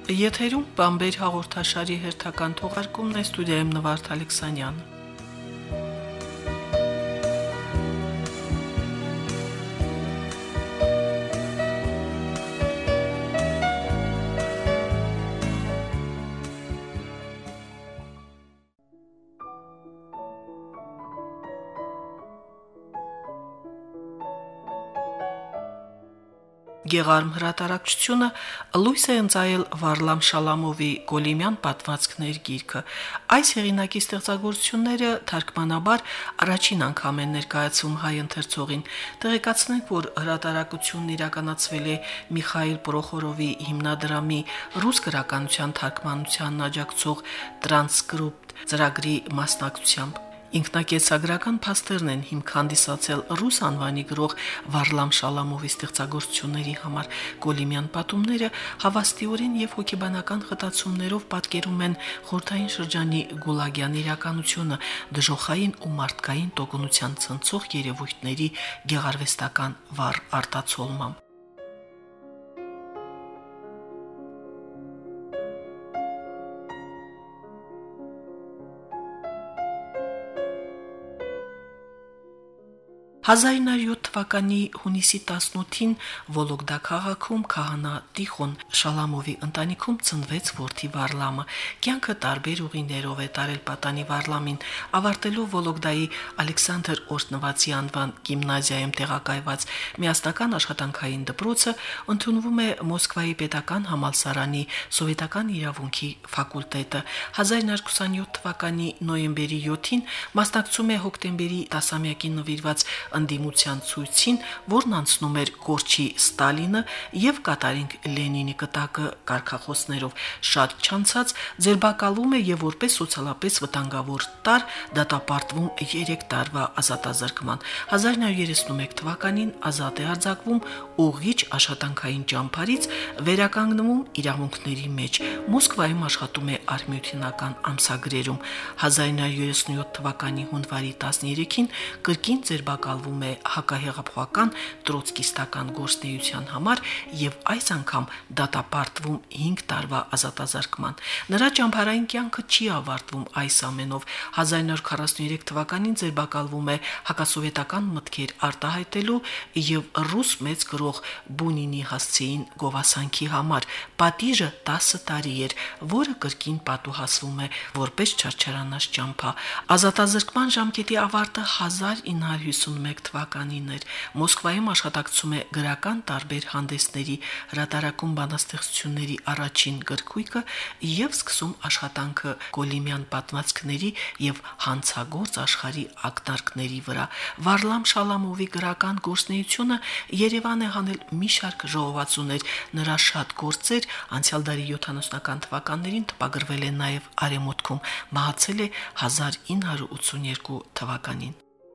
Եթերում Բամբեր հաղորդաշարի հերթական թողարկումն է, ստուդիայում Նվարդ Ալեքսանյանը։ Գեղարմ հրատարակչությունը լույս է ընծայել Վարլամ Շալամովի Կոլիմյան պատմվածքներ գիրքը։ Այս հեղինակի ստեղծագործությունները թարգմանաբար առաջին անգամ են ներկայացում հայ ընթերցողին։ Տեղեկացնենք, որ հրատարակությունն իրականացվել է Միխայիլ Պրոխորովի հիմնադրամի ռուս գրականության թարգմանությանն աջակցող Տրանսկրիպտ ծրագրի մասնակցությամբ։ Ինքնակեցագրական փաստերն են հիմք հանդիսացել ռուս անվանի գրող Վարլամ Շալամովի ստեղծագործությունների համար։ Կոլիմյան պատումները հավաստիորեն եւ հոգեբանական խտացումներով պատկերում են խորհրդային շրջանի գուլագյան իրականությունը, դժոխային ու մարդկային տոկունության ցնցող երևույթների գեղարվեստական վառ արտացոլմամբ։ «1907 թվականի հունիսի 18-ին Վոլոգդա քաղաքում քահանա Տիխոն Շալամովի ընտանիքում ծնվեց որդի Վարլամը։ Կյանքը տարբեր ուղիներով է տարել պատանի Վարլամին, ավարտելով Վոլոգդայի Ալեքսանդր Օրտնվածի անվան գիմնազիայում տեղակայված միասնական աշխատանքային դպրոցը, ընդունվում է Մոսկվայի պետական համալսարանի սովետական իրավունքի ֆակուլտետը։ 1927 թվականի նոյեմբերի 7-ին մասնակցում է հոկտեմբերի 10-ամյակին նվիրված ընդդիմության ցույցին, որն անցնում էր Կորչի Ստալինը եւ Կատարինգ Լենինի կտակը կարգախոսներով։ Շատ չանցած ձերբակալվում է եւ որպես սոցիալապես վտանգավոր տար դատապարտվում 3 տարվա ազատազրկման։ 1931 թվականին ազատ է արձակվում ուղղիչ աշխատանքային ճամփարից, վերականգնվում իրավունքների մեջ։ Մոսկվայում աշխատում է արհմյութենական ամսագրերում։ 1937 թվականի հունվարի 13-ին կրկին ձերբակալվում է հակահեղափոխական տրոցկիստական գործունեության համար եւ այս անգամ դատապարտվում 5 տարվա ազատազրկման։ Նրա ճամփարային կյանքը չի ավարտվում այս ամենով։ 1943 թվականին ձերբակալվում է հակասովետական մտքեր արտահայտելու եւ ռուս մեծ գրող Բունինի հասցեին գովասանքի համար։ Պատիժը 10 տարի էր, որը կրկին պատուհասվում է որպես չարչարանած ճամփա։ Ազատազրկման ժամկետի ավարտը 1951 թվականին էր։ Մոսկվայում աշխատակցում է գրական տարբեր հանդեսների, հրատարակում բանաստեղծությունների առաջին գրքույկը եւ սկսում աշխատանքը Կոլիմյան պատմվածքների եւ հանցագործ աշխարհի ակնարկների վրա։ Վարլամ Շալամովի գրական գործունեությունը Երևան է հանել մի շարք ժողովածուներ, նրա շատ գործեր անցյալ դարի 70-ական թվականներին տպագրվել են նաեւ Արեմուտքում, մահացել է 1982 թվականին։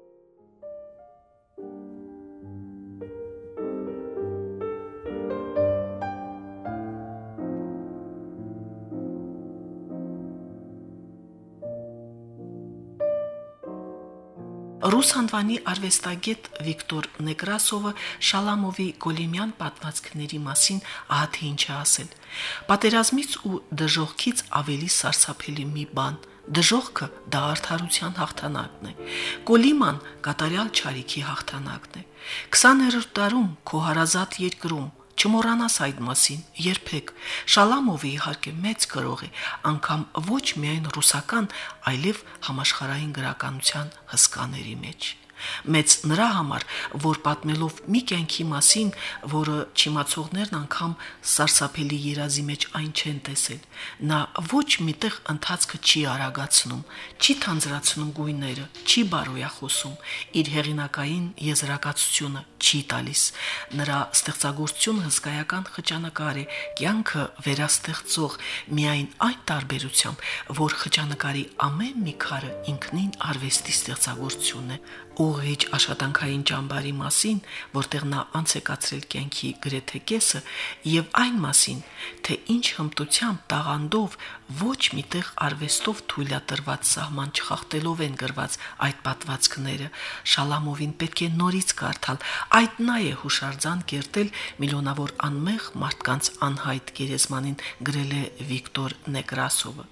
Ռուս անվանի արվեստագետ Վիկտոր Նեկրասովը Շալամովի Կոլիմյան պատմվածքների մասին ահա թե ինչ է ասել. «Պատերազմից ու դժոխքից ավելի սարսափելի մի բան, դժոխքը դա արդարության հաղթանակն է, Կոլիման կատարյալ չարիքի հաղթանակն է։ 20-րդ դարում քո հարազատ երկրում չմոռանաս այդ մասին, երբեք։ Շալամովը իհարկե մեծ գրող է, անգամ ոչ միայն ռուսական, այլև համաշխարհային գրականության հսկաների մեջ։ Մեծ նրա համար, որ պատմելով մի կյանքի մասին, որը չիմացողներն անգամ սարսափելի երազի մեջ այն չեն տեսել, նա ոչ միտեղ ընթացքը չի արագացնում, չի թանձրացնում գույները, չի բարոյախոսում, իր հեղինակային եզրակացությունը չի տալիս։ Նրա ստեղծագործությունը հսկայական խճանկար է, կյանքը վերաստեղծող, միայն այն տարբերությամբ, որ խճանկարի ամեն մի քարը ինքնին արվեստի ստեղծագործություն է։ ուղիղ աշխատանքային ճամբարի մասին, որտեղ նա անց է կացրել կյանքի գրեթե կեսը, եւ այն մասին, թե ինչ հմտությամբ տաղանդով ոչ միտեղ արվեստով թույլատրված սահման չխախտելով են գրված այդ պատվածքները, Շալամովին պետք է նորից կարդալ, այդ նա է հուշարձան կերտել միլիոնավոր անմեղ մարդկանց անհայտ գերեզմանին, գրել է Վիկտոր Նեկրասովը։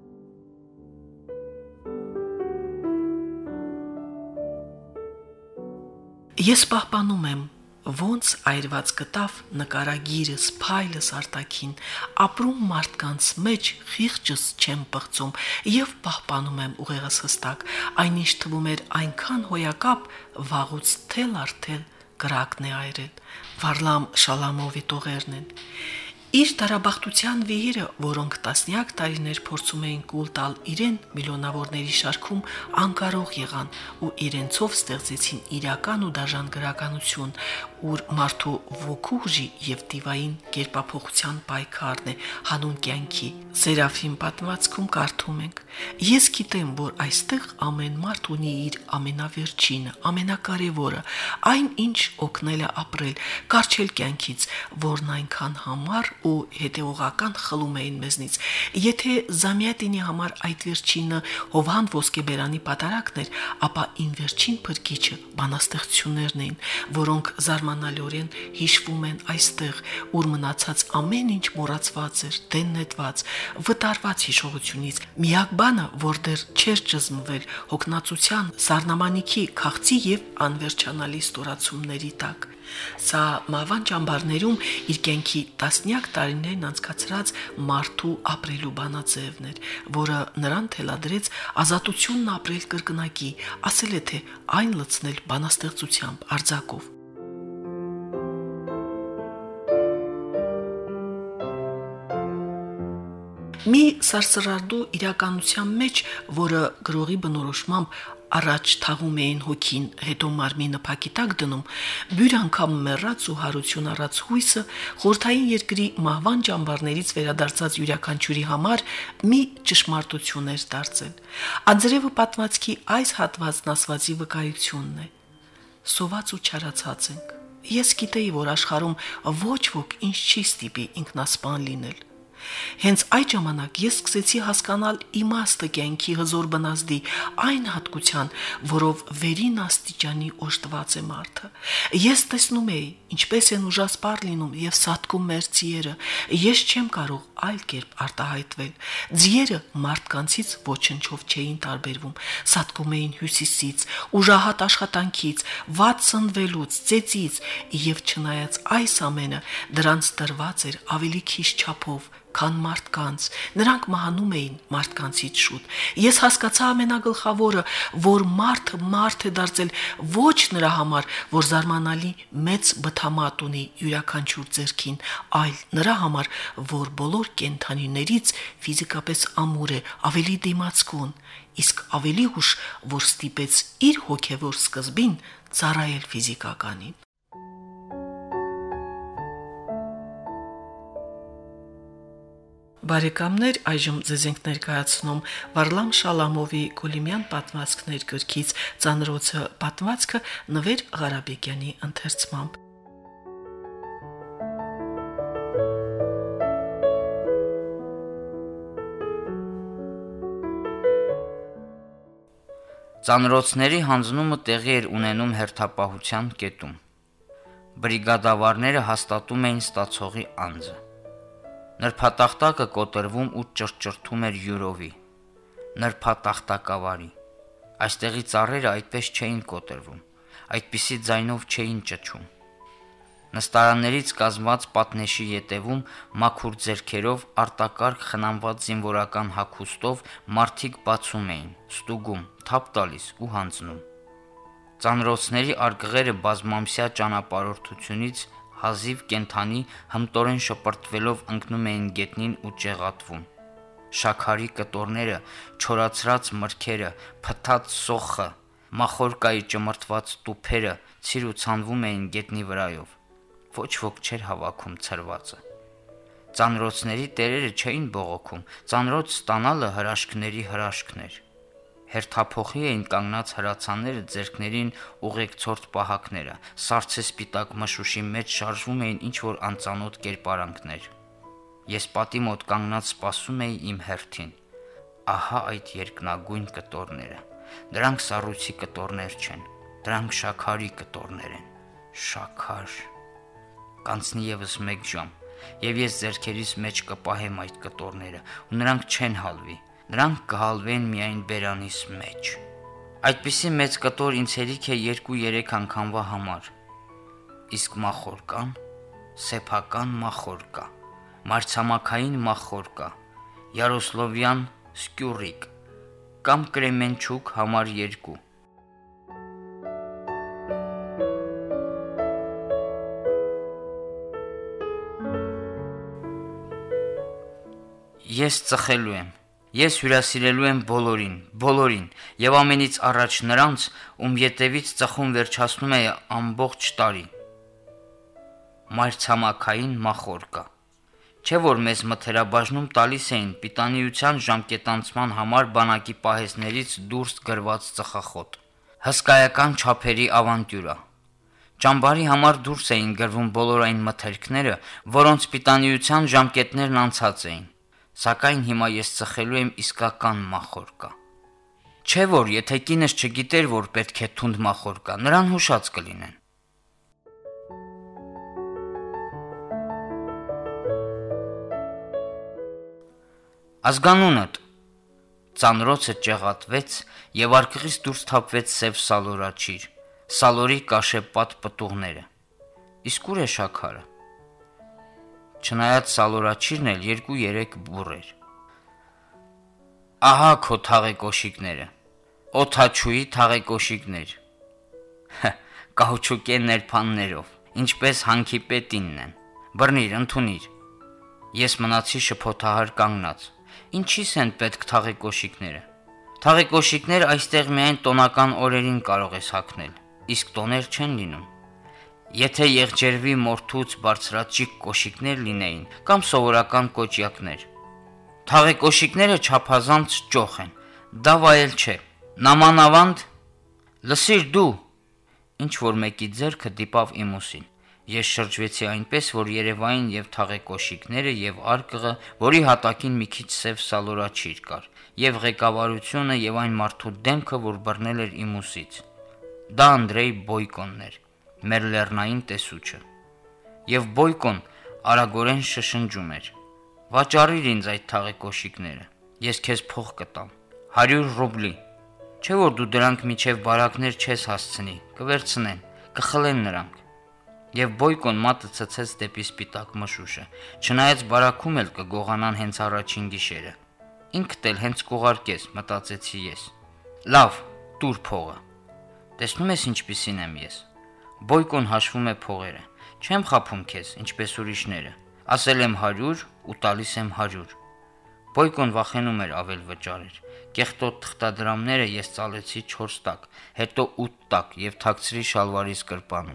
Ես պահպանում եմ, ոնց այրված կտավ նկարագիրս, փայլս արտաքին, ապրում մարդկանց մեջ խիղճս չեմ պղծում եւ պահպանում եմ ուղեղս հստակ, այնինչ թվում էր այնքան հոյակապ, վաղուց թել-արթել կրակն է այրել, Վարլամ Շալամովի տողերն են։ Իր դարաբախտության վիհերը, որոնք տասնյակ տարիներ փորձում էին կուլ տալ իրեն միլիոնավորների շարքում, անկարող եղան ու իրենցով ստեղծեցին իրական ու դաժան գրականություն, ուր մարդու ոգու ուժի եւ տիվային կերպափոխության պայքարն է հանուն կյանքի։ Սերաֆին պատմվածքում կարդում ենք. Ես գիտեմ, որ այստեղ ամեն մարդ ունի իր ամենավերջինը, ամենակարևորը, այն ինչ օգնել է ապրել, կարճել կյանքից, որն այնքան համառ ու հետեւողական խլում էին մեզնից։ Եթե Զամյատինի համար այդ վերջինը Հովհան ոսկեբերանի պատարակն էր, ապա ին վերջին փրկիչը բանաստեղծություններն էին, որոնք զարմանալիորեն հիշվում են այստեղ, ուր մնացած ամեն ինչ մոռացված էր, դեննետված, վտարված հիշողությունից։ Միակ բանը, որ դեռ չէր ճզմվել հոգնածության, սառնամանիքի, քաղցի եւ անվերջանալի ստորացումների տակ։ Սա Մավան ճամբարներում իր կյանքի տասնյակ տարիներն անցկացրած մարդու ապրելու բանաձևն էր, որը նրան թելադրեց ազատությունն ապրել կրկնակի, ասել է, թե այն լցնել բանաստեղծությամբ, արձակով։ Մի սարսռարդու իրականության մեջ, որը գրողի բնորոշմամբ առաջ թաղում էին հոգին, հետո մարմինը փակիտակ դնում, բյուր անգամ մեռած ու հարություն առած հույսը խորթային երկրի մահվան ճամբարներից վերադարձած յուրաքանչյուրի համար մի ճշմարտություն էր դարձել։ Ադրևը պատմվածքի այս հատվածն ասվածի վկայությունն է։ Սոված ու չարացած ենք։ Ես գիտեի, որ աշխարհում ոչ ոք ինձ չի ստիպի ինքնասպան լինել։ Հենց այդ ժամանակ ես սկսեցի հասկանալ իմաստը կյանքի հզոր բնազդի, այն հատկության, որով վերին աստիճանի օժտված է մարդը։ Ես տեսնում էի, ինչպես են ուժասպառ լինում եւ սատկում մեր ձիերը։ Ես չեմ կարող այլ կերպ արտահայտվել։ Ձիերը մարդկանցից ոչնչով չէին տարբերվում, սատկում էին հյուսիսից, ուժահատ աշխատանքից, վատ սնվելուց, ծեծից, եւ չնայած այս ամենը դրանց տրված էր ավելի քիչ չափով, քան մարդկանց, նրանք մահանում էին մարդկանցից շուտ։ Ես հասկացա ամենագլխավորը, որ մարդը մարդ է դարձել ոչ նրա համար, որ զարմանալի մեծ բթամատ ունի յուրաքանչյուր ձեռքին, այլ նրա համար, որ բոլոր կենդանիներից ֆիզիկապես ամուր է, ավելի դիմացկուն, իսկ ավելի ուշ, որ ստիպեց իր հոգևոր սկզբին ծառայել ֆիզիկականին։ Բարեկամներ, այժմ ձեզ ենք ներկայացնում Վարլամ Շալամովի Կոլիմյան պատմվածքներ գրքից Ծանրոցը պատմվածքը Նվեր Ղարաբեկյանի ընթերցմամբ։ Ծանրոցների հանձնումը տեղի էր ունենում հերթապահության կետում։ Բրիգադավարները հաստատում էին ստացողի անձը։ Նրբատախտակը կոտրվում ու ճրճրթում էր յուրովի, նրբատախտակավարի։ Այստեղի ծառերը այդպես չէին կոտրվում, այդպիսի ձայնով չէին ճչում։ Նստարաններից կազմված պատնեշի ետևում մաքուր ձեռքերով արտակարգ խնամված զինվորական հագուստով մարդիկ բացում էին, ստուգում, թափ տալիս ու հանձնում։ Ծանրոցների արկղերը բազմամսյա ճանապարհորդությունից հազիվ կենթանի հմտորեն շպրտվելով ընկնում էին գետնին ու ճեղատվում։ Շաքարի կտորները, չորացրած մրգերը, փթաթ սոխը, մախորկայի ճմրթված տուփերը ցիր ու ցանվում էին գետնի վրայով։ Ոչ ոք չէր հավաքում ցրվածը։ Ծանրոցների տերերը չէին բողոքում, ծանրոց ստանալը հրաշքների հրաշքն էր։ Հերթափոխի էին կանգնած հրացանները, ձեռքներին ուղեկցորդ պահակները, սառցե սպիտակ մշուշի մեջ շարժվում էին ինչ-որ անծանոթ կերպարանքներ։ Ես պատի մոտ կանգնած սպասում էի իմ հերթին։ Ահա այդ երկնագույն կտորները։ Դրանք սառույցի կտորներ չեն, դրանք շաքարի կտորներ են։ Շաքար։ Կանցնի եւս 1 ժամ, եւ ես ձեռքերիս մեջ կպահեմ այդ կտորները, ու նրանք չեն հալվի։ Նրանք կհալվեն միայն բերանիս մեջ։ Այդպիսի մեծ կտոր ինձ հերիք է 2-3 անգամվա համար։ Իսկ մախոր կան, սեփական մախոր կա, մայրցամաքային մախոր կա, Յարոսլովյան սկյուրիկ կամ կրեմենչուկ համար 2։ Ես ծխելու եմ։ Ես հյուրասիրելու եմ բոլորին, եւ ամենից առաջ նրանց, ում ետևից ծխում վերջացնում է ամբողջ տարի։ Մայրցամաքային մախոր կա։ Չէ որ մեզ մթերաբաժնում տալիս էին պիտանիության ժամկետանցման համար բանակի պահեսներից դուրս գրված ծխախոտ։ Հսկայական չափերի ավանտյուրա։ Ճամբարի համար դուրս էին գրվում բոլոր այն մթերքները, որոնց պիտանիության ժամկետներն անցած էին։ Սակայն հիմա ես ծխելու եմ իսկական մախորկա։ Չէ որ եթե կինս չգիտեր, որ պետք է թունդ մախորկա, նրան հուշած կլինեն։ Ազգանունդ ծանրոցը ճեղատվեց եւ արկղից դուրս թափվեց սև սալորաչիր, սալորի կաշեպատ պտուղները։ Իսկ ուր է շաքարը։ Չնայած սալորաչիրն էլ 2-3 բուռ էր։ Ահա քո թաղեկոշիկները, օթաչուի թաղեկոշիկներ, կաուչուկե ներփաններով, ինչպես հանքի պետինն են, բռնիր, ընդունիր։ Ես մնացի շփոթահար կանգնած, ինչի՞ս են պետք թաղեկոշիկները։ Թաղեկոշիկներ այստեղ միայն տոնական օրերին կարող ես հագնել, իսկ տոներ չեն լինում։ Եթե եղջերվի մորթուց բարձրաճիգ կոշիկներ լինեին կամ սովորական կոճյակներ։ Թաղեկոշիկները չափազանց ճոխ են, դա վայել չէ։ Նամանավանդ, լսիր դու, ինչ որ մեկի ձեռքը դիպավ իմ ուսին։ Ես շրջվեցի այնպես, որ երևային եւ թաղեկոշիկները եւ արկղը, որի հատակին մի քիչ սև սալորաչիր կար, եւ ղեկավարությունը եւ այն մարդու դեմքը, որ բռնել էր իմ ուսից։ Դա Անդրեյ Բոյկոնն էր, մեր լեռնային տեսուչը, եւ Բոյկոն արագորեն շշնջում էր. Վաճառիր ինձ այդ թաղեկոշիկները, ես քեզ փող կտամ, 100 ռուբլի, չէ որ դու դրանք միջև բարակներ չես հասցնի, կվերցնեն, կխլեն նրանք։ Եվ Բոյկոն մատը ցցեց դեպի սպիտակ մշուշը, չնայած բարակում էլ կգողանան հենց առաջին գիշերը։ Ինքդ էլ հենց կուղարկես, մտածեցի ես։ Լավ, տուր փողը։ Տեսնում ես ինչպիսին եմ ես։ Բոյկոն հաշվում է փողերը։ Չեմ խափում քեզ, ինչպես ուրիշները։ Ասել եմ 100 ու տալիս եմ 100։ Բոյկոն վախենում էր ավել վճարեր։ Կեղտոտ թղթադրամները ես ծալեցի 4 տակ, հետո 8 տակ եւ թաքցրի շալվարիս կրպանում։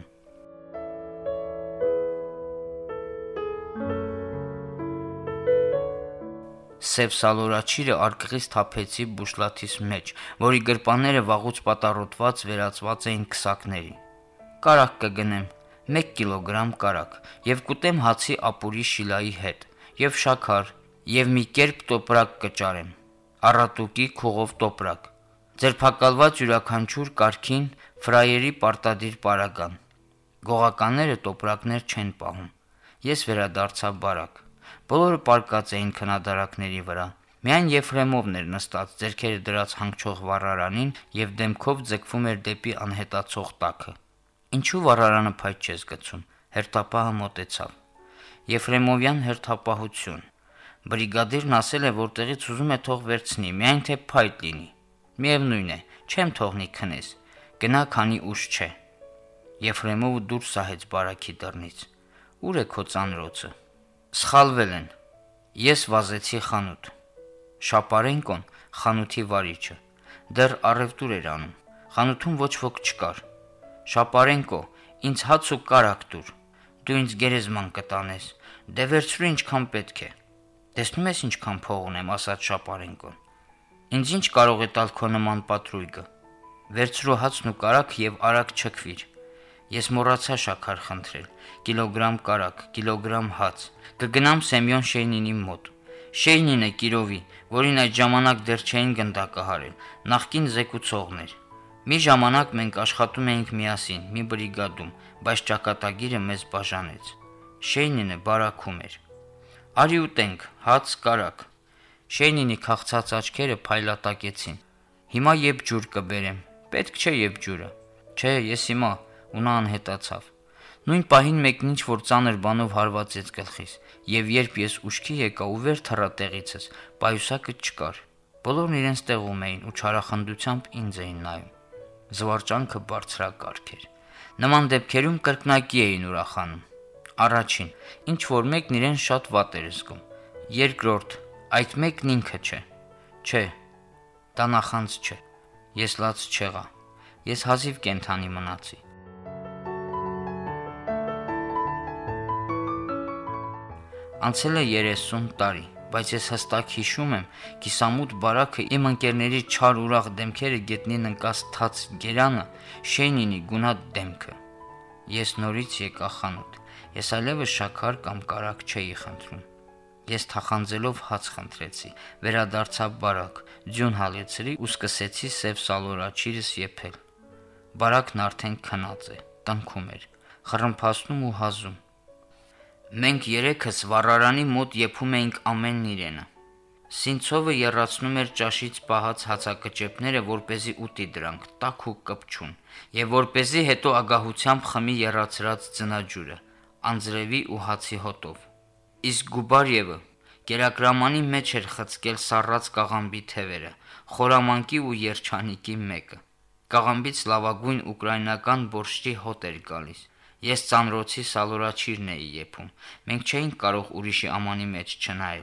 Սև սալորաչիրը արկղից թափեցի բուշլաթիս մեջ, որի գրպանները վաղուց պատառոտված վերածված էին քսակների։ Կարակ կգնեմ, 1 կիլոգրամ կարակ, եւ կուտեմ հացի ապուրի շիլայի հետ, եւ շաքար, եւ մի կերպ տոպրակ կճարեմ, առատուկի քուղով տոպրակ, ձերբակալված յուրաքանչյուր կարգին ֆրայերի պարտադիր պարագան։ Գողականները տոպրակներ չեն պահում։ Ես վերադարձա բարակ։ Բոլորը պարկած էին քնադարակների վրա։ Միայն Եֆրեմովն էր նստած ձեռքերը դրած հանգչող վառարանին եւ դեմքով ձգվում էր դեպի անհետացող տակը։ Ինչու վառարանը փայտ չես գցում։ Հերթապահը մոտեցավ։ Եֆրեմովյան հերթապահություն։ Բրիգադիրն ասել է, որ տեղից ուզում է թող վերցնի, միայն թե փայտ լինի։ Միևնույն է, չեմ թողնի քնես։ Գնա, քանի ուշ չէ։ Եֆրեմովը դուրս սահեց բարակի դռնից։ Ուր է քո ծանրոցը։ Սխալվել են։ Ես վազեցի խանութ։ Շապարենկոն, խանութի վարիչը, դեռ առևտուր էր անում։ Խանութում ոչ ոք չկար։ Շապարենկո, ինձ հաց ու կարակ տուր։ Դու ինձ գերեզման կտանես։ Դե վերցրու ինչքան պետք է։ Տեսնում ես ինչքան փող ունեմ, ասաց Շապարենկոն։ Ինձ ինչ կարող է տալ քո նման պատրույգը։ Վերցրու հացն ու կարագ եւ արագ չքվիր։ Ես մոռացա շաքար խնդրել, կիլոգրամ կարագ, կիլոգրամ հաց։ Կգնամ Սեմյոն Շեյնինի մոտ։ Շեյնին է Կիրովի, որին այդ ժամանակ դեռ չէին գնդակահարել, նախկին զեկուցողներ։ Մի ժամանակ մենք աշխատում էինք միասին, մի բրիգադում, բայց ճակատագիրը մեզ բաժանեց։ Շեյնինը բարաքում էր։ Արի ուտենք, հաց, կարագ։ Շեյնինի քաղցած աչքերը փայլատակեցին։ Հիմա եբ ջուր կբերեմ։ Պետք չէ եբ ջուրը։ Չէ, ես հիմա, ու նա անհետացավ։ Նույն պահին մեկն ինչ որ ծանր բանով հարվածեց գլխիս, եւ երբ ես ուշքի եկա ու վեր թռա տեղիցս, պայուսակը չկար։ Բոլորն իրենց տեղում էին ու չարախնդությամբ ինձ էին նայում։ Զվարճանքը բարձրակարգ էր։ Նման դեպքերում կրկնակի էին ուրախանում։ Առաջին, ինչ որ մեկն իրեն շատ վատ էր զգում։ Երկրորդ, այդ մեկն ինքը չէ։ Չէ, դա նախանց չէ։ Ես լաց չեղա։ Ես հազիվ կենթանի մնացի։ Անցել է 30 տարի, բայց ես հստակ հիշում եմ կիսամութ բարակը իմ ընկերների չար ուրախ դեմքերը գետնին ընկած թաց գերանը, Շեյնինի գունատ դեմքը։ Ես նորից եկա խանութ։ Ես այլևս շաքար կամ կարագ չէի խնդրում։ Ես թախանձելով հաց խնդրեցի, վերադարձա բարակ, ձյուն հալեցրի ու սկսեցի սև սալորաչիրս եփել։ Բարակն արդեն քնած է, տնքում էր, խռմփացնում ու հազում։ Մենք երեքս վառարանի մոտ եփում էինք ամեն իրենը։ Սինցովը եռացնում էր ճաշից պահած հացակճեպները, որպեսզի ուտի դրանք, տաք ու կպչուն, եւ որպեսզի հետո ագահությամբ խմի եռացրած ձնաջուրը, անձրևի ու հացի հոտով։ Իսկ Գուբարևը կերակրամանի մեջ էր խցկել սառած կաղամբի թևերը, խորամանկի ու երջանիկի մեկը։ Կաղամբից լավագույն ուկրաինական բորշչի հոտ էր գալիս։ Ես ծանրոցի սալորաչիրն էի եփում։ Մենք չէինք կարող ուրիշի ամանի մեջ չնայել։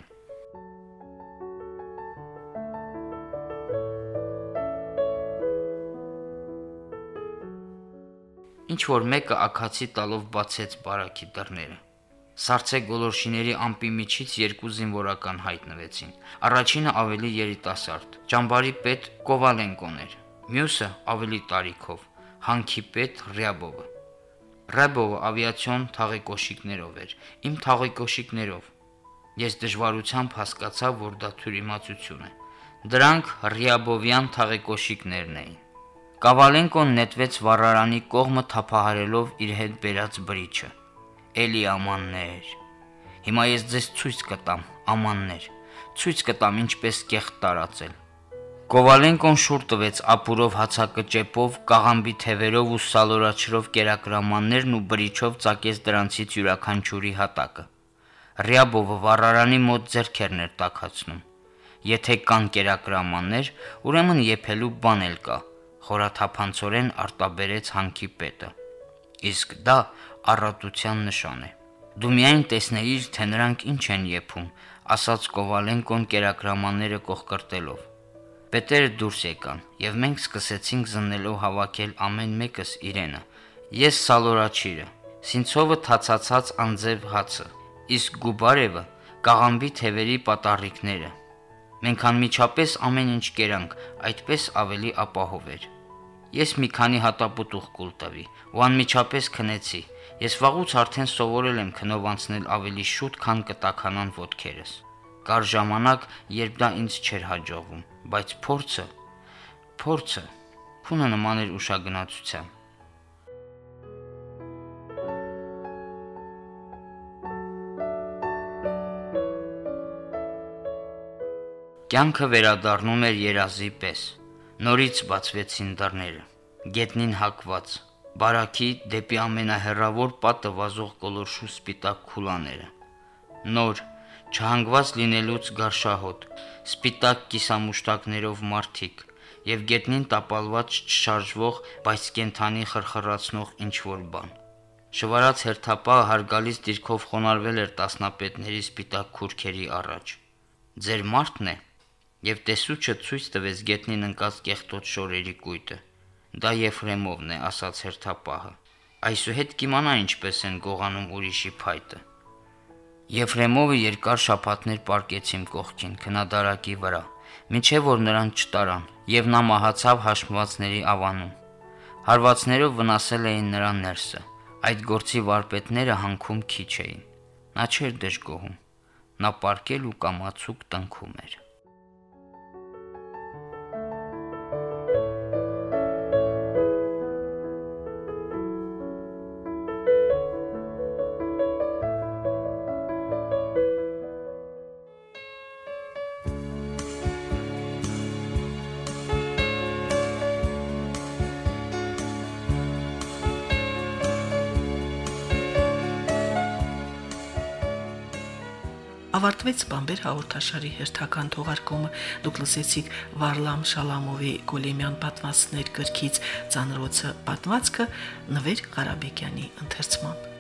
Ինչ որ մեկը աքացի տալով բացեց բարակի դռները։ Սառցե գոլորշիների ամպի միջից երկու զինվորական հայտնվեցին։ Առաջինը ավելի երիտասարդ, ճամբարի պետ Կովալենկոն էր, մյուսը ավելի տարիքով, հանքի պետ Ռյաբովը։ Ռյաբովը ավիացիոն թաղեկոշիկներով էր, իմ թաղեկոշիկներով։ Ես դժվարությամբ հասկացա, որ դա թյուրիմացություն է։ Դրանք Ռյաբովյան թաղեկոշիկներն էին։ Կովալենկոն նետվեց վառարանի կողմը թափահարելով իր հետ բերած բրիչը։ Էլի ամաններ։ Հիմա ես ձեզ ցույց կտամ, ամաններ։ Ցույց կտամ ինչպես կեղտ տարածել։ Կովալենկոն շուռ տվեց ապուրով հացակճեպով, կաղամբի թևերով ու սալորաչրով կերակրամաններն ու բրիչով ծակեց դրանցից յուրաքանչյուրի հատակը։ Ռյաբովը վառարանի մոտ ձեռքերն էր տաքացնում։ Եթե կան կերակրամաններ, ուրեմն եփելու բան էլ կա, խորաթափանցորեն արտաբերեց հանքի պետը։ Իսկ դա առատության նշան է։ Դու միայն տեսնեիր, թե նրանք ինչ են եփում, ասաց Կովալենկոն կերակրամանները կողկրտելով։ Պետերը դուրս եկան, եւ մենք սկսեցինք զննելով հավաքել ամեն մեկս իրենը։ Ես սալորաչիրը, Սինցովը թացացած անձև հացը, իսկ Գուբարևը կաղամբի թևերի պատառիկները։ Մենք անմիջապես ամեն ինչ կերանք, այդպես ավելի ապահով էր։ Ես մի քանի հատապուտուղ կուլ տվի ու անմիջապես քնեցի։ Ես վաղուց արդեն սովորել եմ քնով անցնել ավելի շուտ, քան կտաքանան ոտքերս։ Կար ժամանակ, երբ դա ինձ չէր հաջողվում, բայց փորձը փունը նման էր ուշագնացության։ Կյանքը վերադառնում էր երազի պես։ Նորից բացվեցին դռները, գետնին հակված, բարակի դեպի ամենահեռավոր պատը վազող գոլորշու սպիտակ քուլաները։ Նոր, չհանգված լինելուց գարշահոտ, սպիտակ կիսամուշտակներով մարդիկ եւ գետնին տապալված չշարժվող, բայց կենթանի խրխրացնող ինչ-որ բան։ Շվարած հերթապահը հարգալից դիրքով խոնարհվել էր տասնապետների սպիտակ քուրքերի առաջ։ Ձեր մարդն է, եւ տեսուչը ցույց տվեց գետնին ընկած կեղտոտ շորերի կույտը։ Դա Եֆրեմովն է, ասաց հերթապահը։ Այսուհետ կիմանա ինչպես են գողանում ուրիշի փայտը։ Եֆրեմովը երկար շաբաթներ պարկեց իմ կողքին քնադարակի վրա, մինչև որ նրան չտարան, եւ նա մահացավ հաշմվածների ավանում։ Հարվածներով վնասել էին նրա ներսը, այդ գործի վարպետները հանքում քիչ էին։ Նա չէր դժգոհում, նա պարկել ու կամացուկ տնքում էր։ Ավարտվեց Բամբեր հաղորդաշարի հերթական թողարկումը։ Դուք լսեցիք Վարլամ Շալամովի Գոլեմյան պատմվածքներ գրքից «Ծանրոցը» պատմվածքը Նվեր Ղարաբեկյանի ընթերցմամբ։